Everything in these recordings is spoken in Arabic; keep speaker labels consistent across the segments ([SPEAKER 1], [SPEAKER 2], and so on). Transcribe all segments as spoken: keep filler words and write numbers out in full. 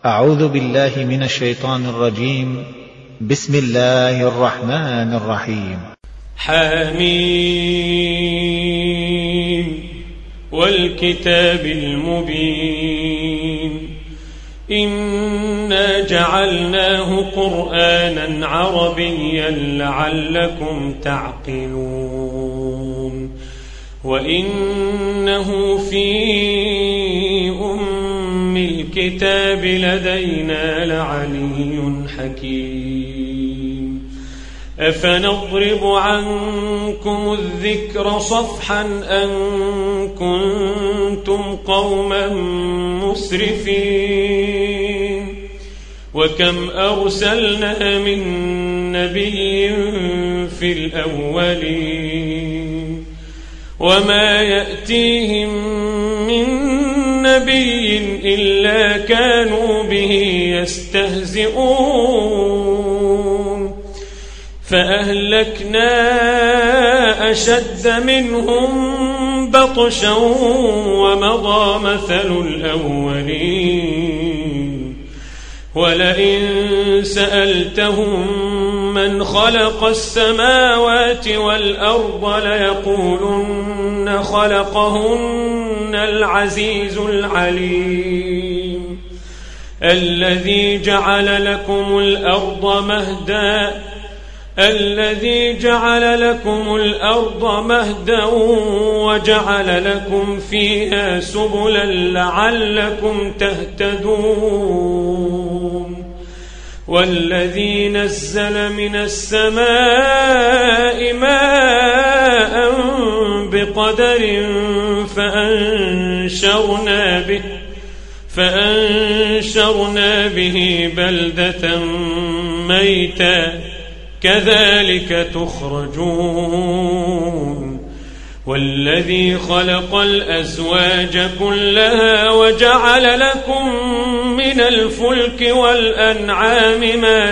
[SPEAKER 1] أعوذ بالله من الشيطان الرجيم. بسم الله الرحمن الرحيم.
[SPEAKER 2] حميم والكتاب المبين إنا جعلناه قرآنا عربيا لعلكم تعقلون وإنه في أم الكتاب لدينا لعلي حكيم أفنضرب عنكم الذكر صفحا أن كنتم قوما مسرفين وكم أرسلنا من نبي في الأولين وما يأتيهم من نبي إلا كانوا به يستهزئون فأهلكنا أشد منهم بطشا ومضى مثل الأولين ولئن سألتهم من خلق السماوات والأرض ليقولن خلقهن العزيز العليم الذي جعل لكم الأرض مهدا الذي جعل لكم الأرض مهدا وجعل لكم فيها سبلا لعلكم تهتدون والذي نزل من السماء ماء بقدر فأنشرنا به فأنشرنا به بلدة ميتا كذلك تخرجون والذي خلق الأزواج كلها وجعل لكم من الفلك والأنعام ما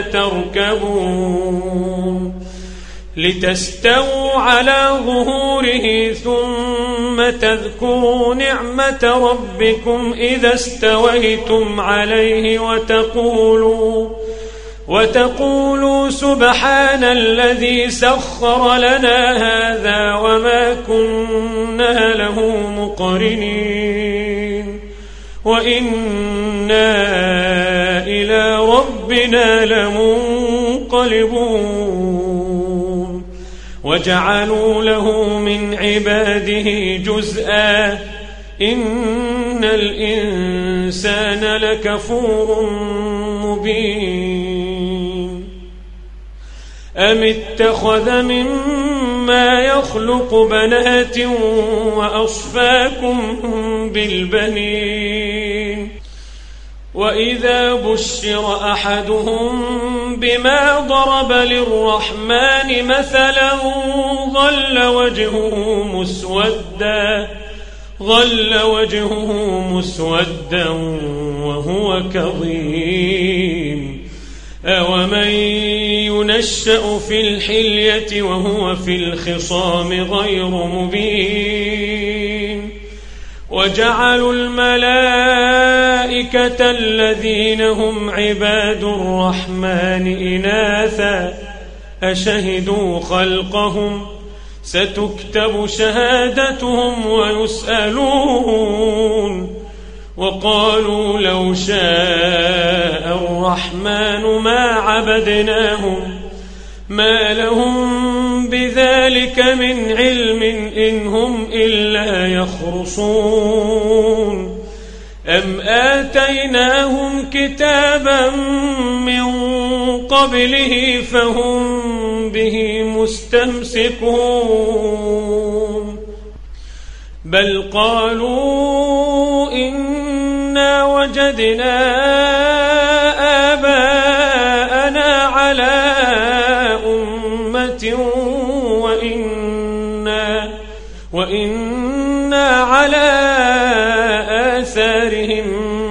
[SPEAKER 2] تركبون لتستووا على ظهوره ثم تذكروا نعمة ربكم إذا استويتم عليه وتقولوا وتقولوا سبحان الذي سخر لنا هذا وما كنا له مقرنين وإنا إلى ربنا لمنقلبون وجعلوا له من عباده جزءا إن الإنسان لكفور مبين أم اتخذ مما يخلق بنات وأصفاكم بالبنين وإذا بشر أحدهم بما ضرب للرحمن مثلا ظل وجهه مسودا ظل وجهه مسودا وهو كظيم أومن ينشأ في الحلية وهو في الخصام غير مبين وجعلوا الملائكة الذين هم عباد الرحمن إناثا أشهدوا خلقهم ستكتب شهادتهم ويسألون وقالوا لو شاء الرحمن ما عبدناهم ما لهم بذلك من علم إن هم إلا يخرصون أم آتيناهم كتابا من قبله فهم به مستمسكون بل قالوا إنا وجدنا آباءنا على أمة وإنا, وإنا على آثارهم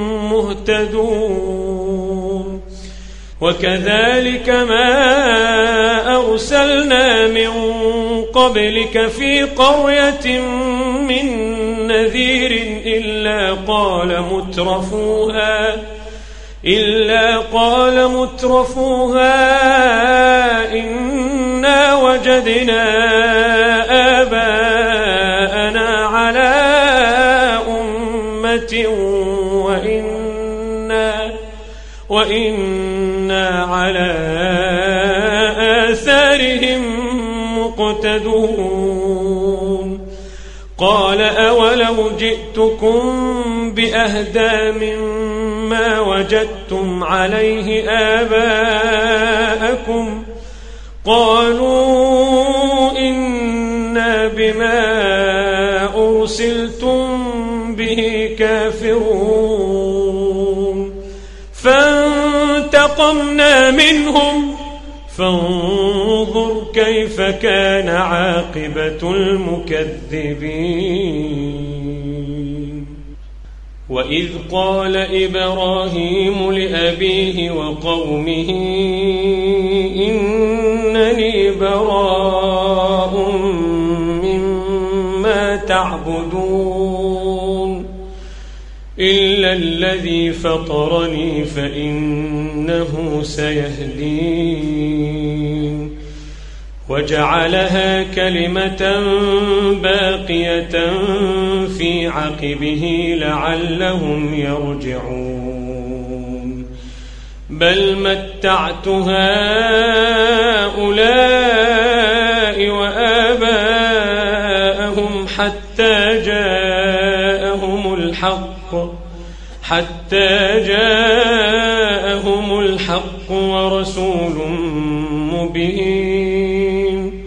[SPEAKER 2] مهتدون وكذلك ما أرسلنا من قبلك في قرية من نذير إلا قال مترفوها إلا قال مترفوها إنا وجدنا آباءنا على أمة وإنا, وإنا على آثارهم مقتدون قال أولو جئتكم بأهدى مما وجدتم عليه آباءكم قالوا إنا بما أرسلتم به كافرون فانتقمنا منهم فانظر كيف كان عاقبة المكذبين وإذ قال إبراهيم لأبيه وقومه إنني براء مما تعبدون إلا الذي فطرني فإنه سيهدين وجعلها كلمة باقية في عقبه لعلهم يرجعون بل متعت هؤلاء وآباءهم حتى جاءهم الحق حتى جاءهم الحق ورسول مبين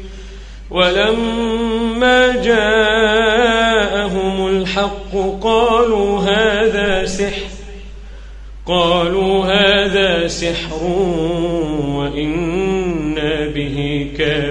[SPEAKER 2] ولما جاءهم الحق قالوا هذا سحر قالوا هذا سحر وإنا به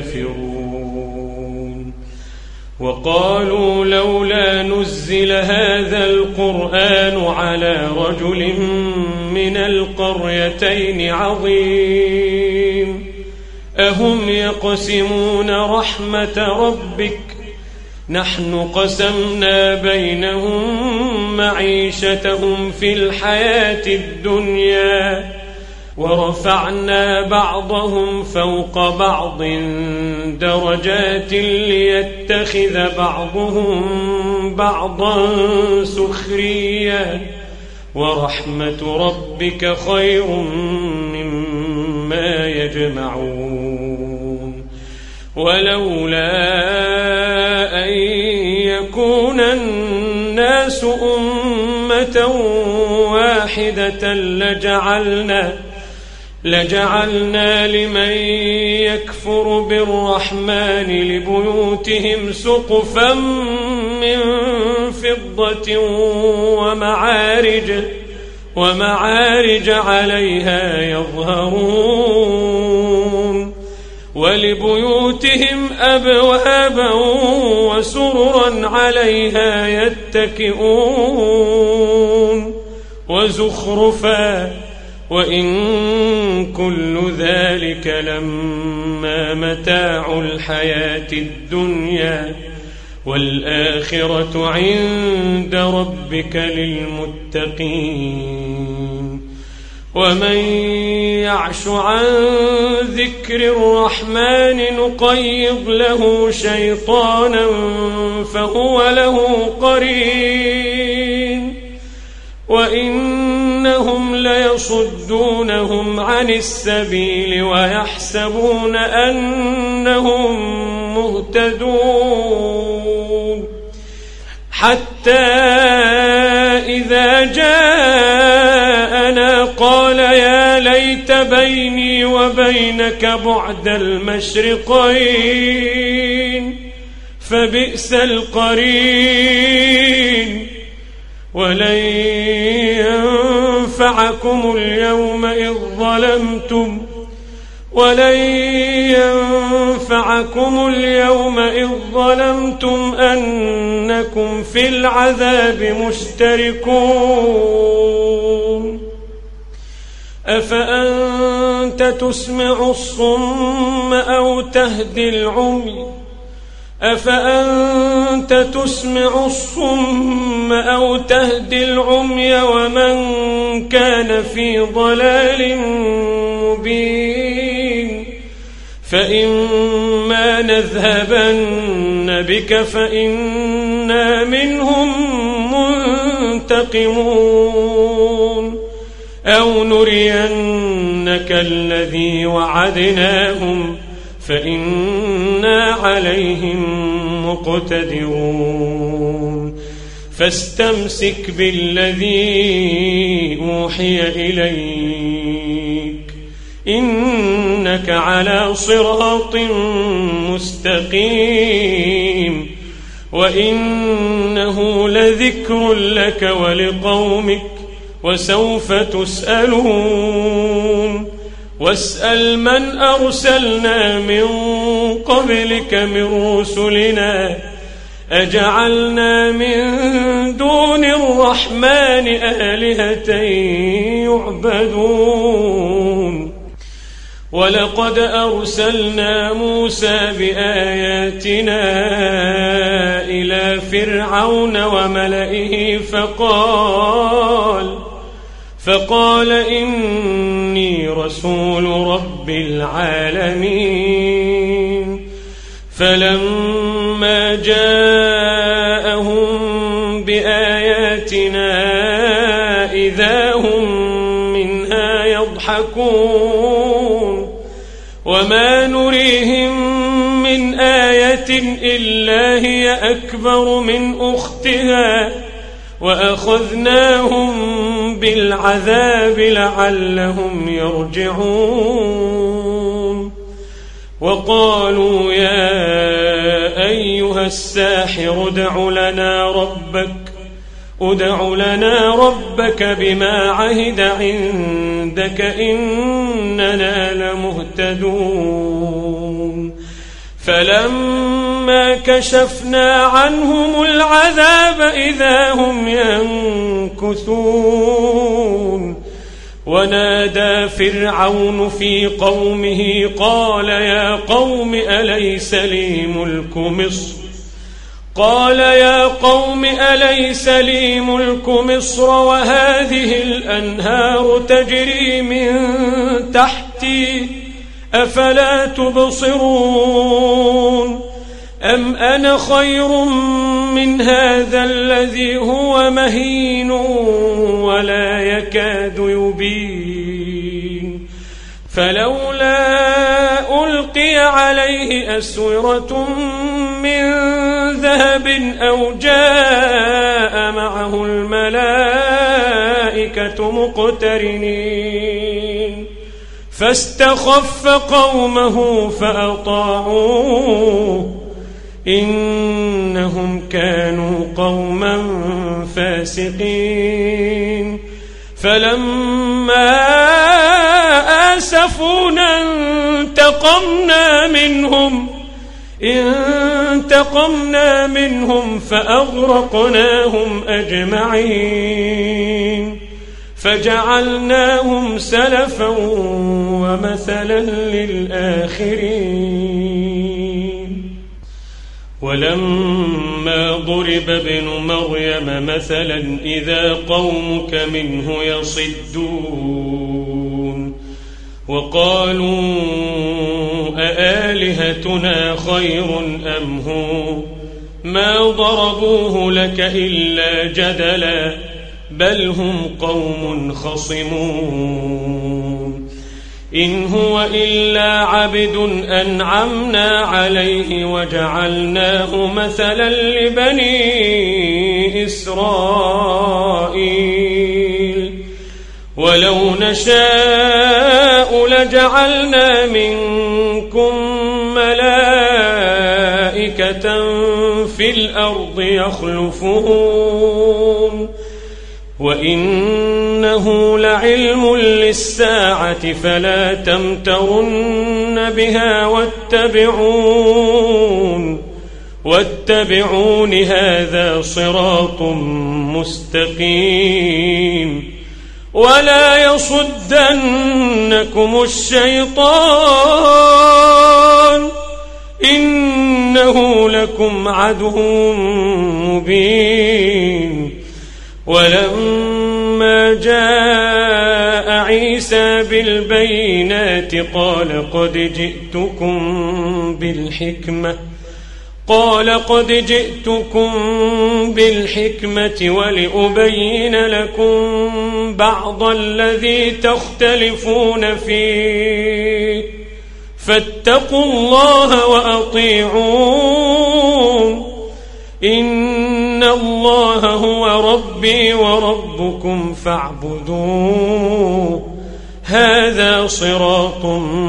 [SPEAKER 2] كافرون وقالوا لولا نزل هذا القرآن على رجل من القريتين عظيم أهم يقسمون رحمة ربك نحن قسمنا بينهم معيشتهم في الحياة الدنيا ورفعنا بعضهم فوق بعض درجات ليتخذ بعضهم بعضا سخريا ورحمة ربك خير مما يجمعون ولولا أن يكون الناس أمة واحدة لجعلنا لجعلنا لمن يكفر بالرحمن لبيوتهم سقفا من فضة ومعارج ومعارج عليها يظهرون ولبيوتهم أبوابا وسررا عليها يتكئون وزخرفا وإن كل ذلك لما متاع الحياة الدنيا والآخرة عند ربك للمتقين ومن يعش عن ذكر الرحمن نقيض له شيطانا فهو له قرين وإنهم ليصدونهم عن السبيل ويحسبون أنهم مهتدون حتى إذا جاءنا قال يا ليت بيني وبينك بعد المشرقين فبئس القرين ولن ينفعكم اليوم إذ ظلمتم ولن ينفعكم اليوم إذ ظلمتم أنكم في العذاب مشتركون أفأنت تسمع الصم أو تهدي العمي أفأنت تسمع الصم أو تهدي العمي ومن كان في ضلال مبين فإما نذهبن بك فإنا منهم منتقمون أو نرينك الذي وعدناهم فإنا عليهم مقتدرون فاستمسك بالذي أوحي إليك إنك على صراط مستقيم وإنه لذكر لك ولقومك وسوف تسألون واسأل من أرسلنا من قبلك من رسلنا أجعلنا من دون الرحمن آلهة يعبدون ولقد أرسلنا موسى بآياتنا إلى فرعون وملئه فقال فقال إني رسول رب العالمين فلما جاءهم بآياتنا إذا هم منها يضحكون وما نريهم من آية إلا هي أكبر من أختها وأخذناهم بالعذاب لعلهم يرجعون وقالوا يا أيها الساحر ادع لنا ربك ادع لنا ربك بما عهد عندك إننا لمهتدون فلما كشفنا عنهم العذاب إذا هم ينكثون ونادى فرعون في قومه قال يا قوم أليس لي ملك مصر قال يا قوم أليس لي ملك مصر وهذه الأنهار تجري من تحتي أفلا تبصرون أم أنا خير من هذا الذي هو مهين ولا يكاد يبين فلولا ألقي عليه أسورة من ذهب أو جاء معه الملائكة مقترنين فاستخف قومه فأطاعوه إنهم كانوا قوما فاسقين فلما آسفونا انتقمنا منهم انتقمنا منهم فأغرقناهم أجمعين فجعلناهم سلفا ومثلا للآخرين ولما ضرب ابن مريم مثلا إذا قومك منه يصدون وقالوا أآلهتنا خير أم هو ما ضربوه لك إلا جدلا بل هم قوم خصمون إن هو إلا عبد أنعمنا عليه وجعلناه مثلا لبني إسرائيل ولو نشاء لجعلنا منكم ملائكة في الأرض يخلفون وإنه لعلم للساعة فلا تمترن بها واتبعون واتبعون هذا صراط مستقيم ولا يصدنكم الشيطان إنه إنه لكم عدو مبين. ولما جاء عيسى بالبينات قال قد جئتكم بالحكمة قال قد جئتكم بالحكمة ولأبين لكم بعض الذي تختلفون فيه فاتقوا الله وأطيعون إن الله هو ربي وربكم فاعبدوه هذا صراط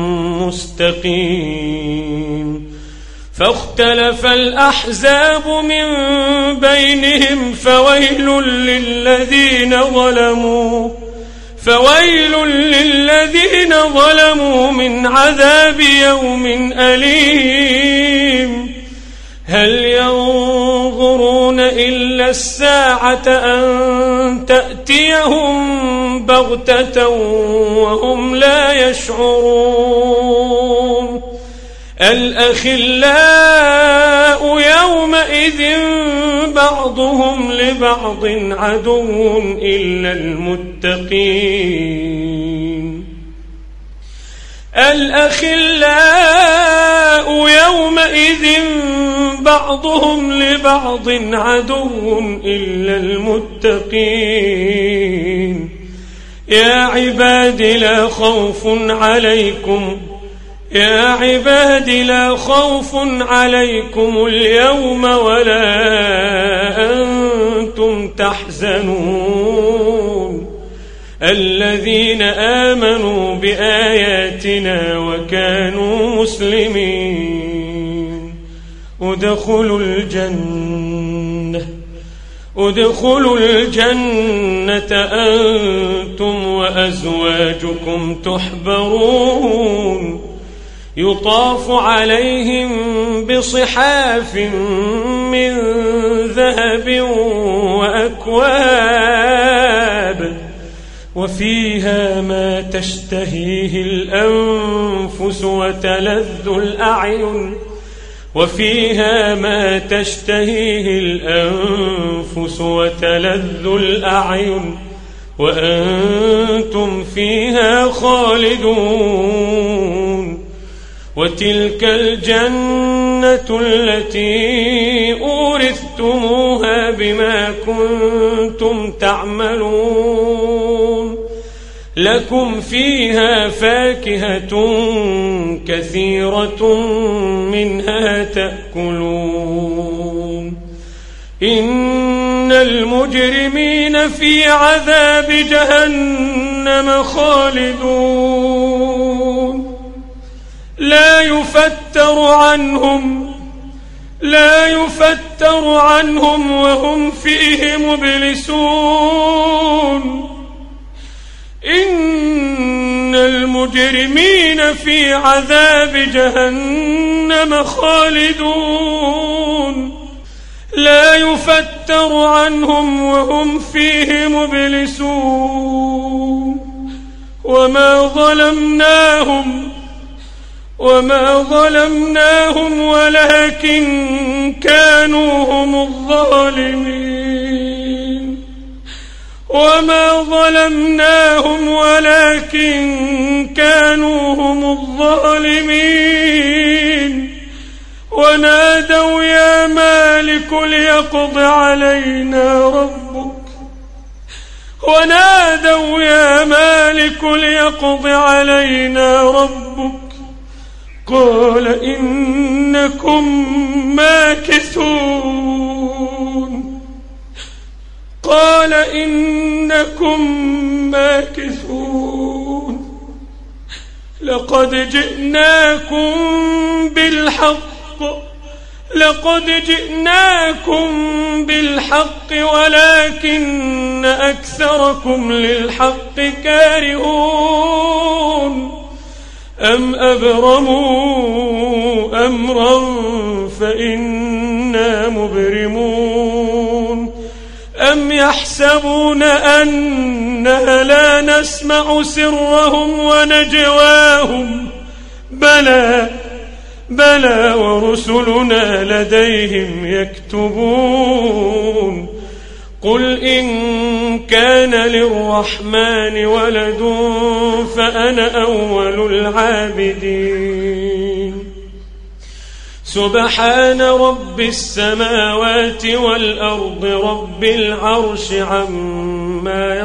[SPEAKER 2] مستقيم. فاختلف الأحزاب من بينهم فويل للذين ظلموا فويل للذين ظلموا من عذاب يوم أليم. هل ينظرون إلا الساعة أن تأتيهم بغتة وهم لا يشعرون. الأخلاء يومئذ بعضهم لبعض عدو إلا المتقين. الأخلاء يومئذ بعضهم لبعض عدو إلا المتقين. يا عباد لا خوف عليكم يا عباد لا خوف عليكم اليوم ولا أنتم تحزنون الذين آمنوا بآياتنا وكانوا مسلمين. ادخلوا الجنة ادخلوا الجنة أنتم وأزواجكم تحبرون يطاف عليهم بصحاف من ذهب وأكواب وفيها ما تشتهيه الأنفس وتلذ الأعين وفيها ما تشتهيه الأنفس وتلذ الأعين وأنتم فيها خالدون. وتلك الجنة التي أورثتموها بما كنتم تعملون لكم فيها فاكهة كثيرة منها تأكلون. إن المجرمين في عذاب جهنم خالدون لا يفتر عنهم لا يفتر عنهم وهم فيه مبلسون. إن المجرمين في عذاب جهنم خالدون لا يفتر عنهم وهم فيه مبلسون. وما ظلمناهم وما ظلمناهم ولكن كانوا هم الظالمين وما ظلمناهم ولكن كانوا هم الظالمين. ونادوا يا مالك ليقض علينا ربك ونادوا يا مالك ليقض علينا ربك قال إنكم ماكثون قال إنكم ماكثون. لقد جئناكم بالحق لقد جئناكم بالحق ولكن أكثركم للحق كارهون. أم أبرموا أمرا فإنا مبرمون أم يحسبون أننا لا نسمع سرهم ونجواهم بلى بلى ورسلنا لديهم يكتبون قل إن كان للرحمن ولد فأنا أول العابدين سبحان رب السماوات والأرض رب العرش عما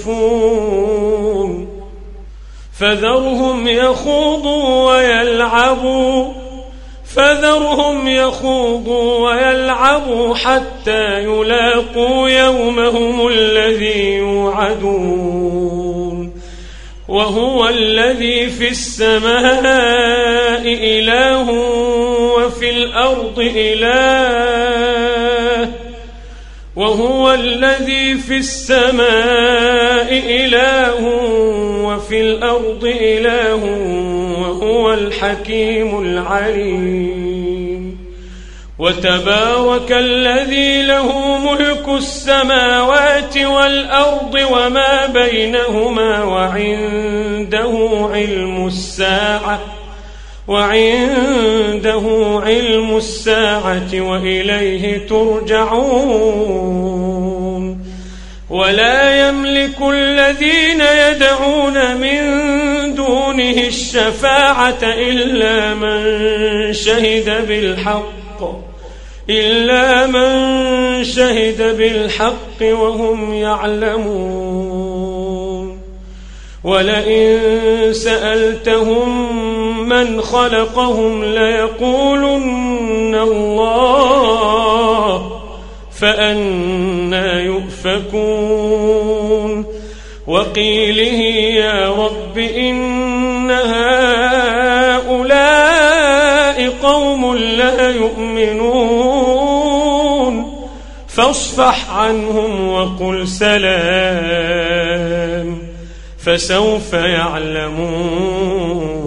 [SPEAKER 2] يصفون فذرهم يخوضوا ويلعبوا فذرهم يخوضوا ويلعبوا حتى يلاقوا يومهم الذي يوعدون وهو الذي في السماء إله وفي الأرض إله وهو الذي في السماء إله وفي الأرض إله وهو الحكيم العليم وتبارك الذي له ملك السماوات والأرض وما بينهما وعنده علم الساعة وعنده علم الساعة وإليه ترجعون ولا يملك الذين يدعون من دونه الشفاعة إلا من شهد بالحق إلا من شهد بالحق وهم يعلمون ولئن سألتهم من خلقهم ليقولن الله فأنى يؤفكون وقيله يا رب إن هؤلاء قوم لا يؤمنون فاصفح عنهم وقل سلام فسوف يعلمون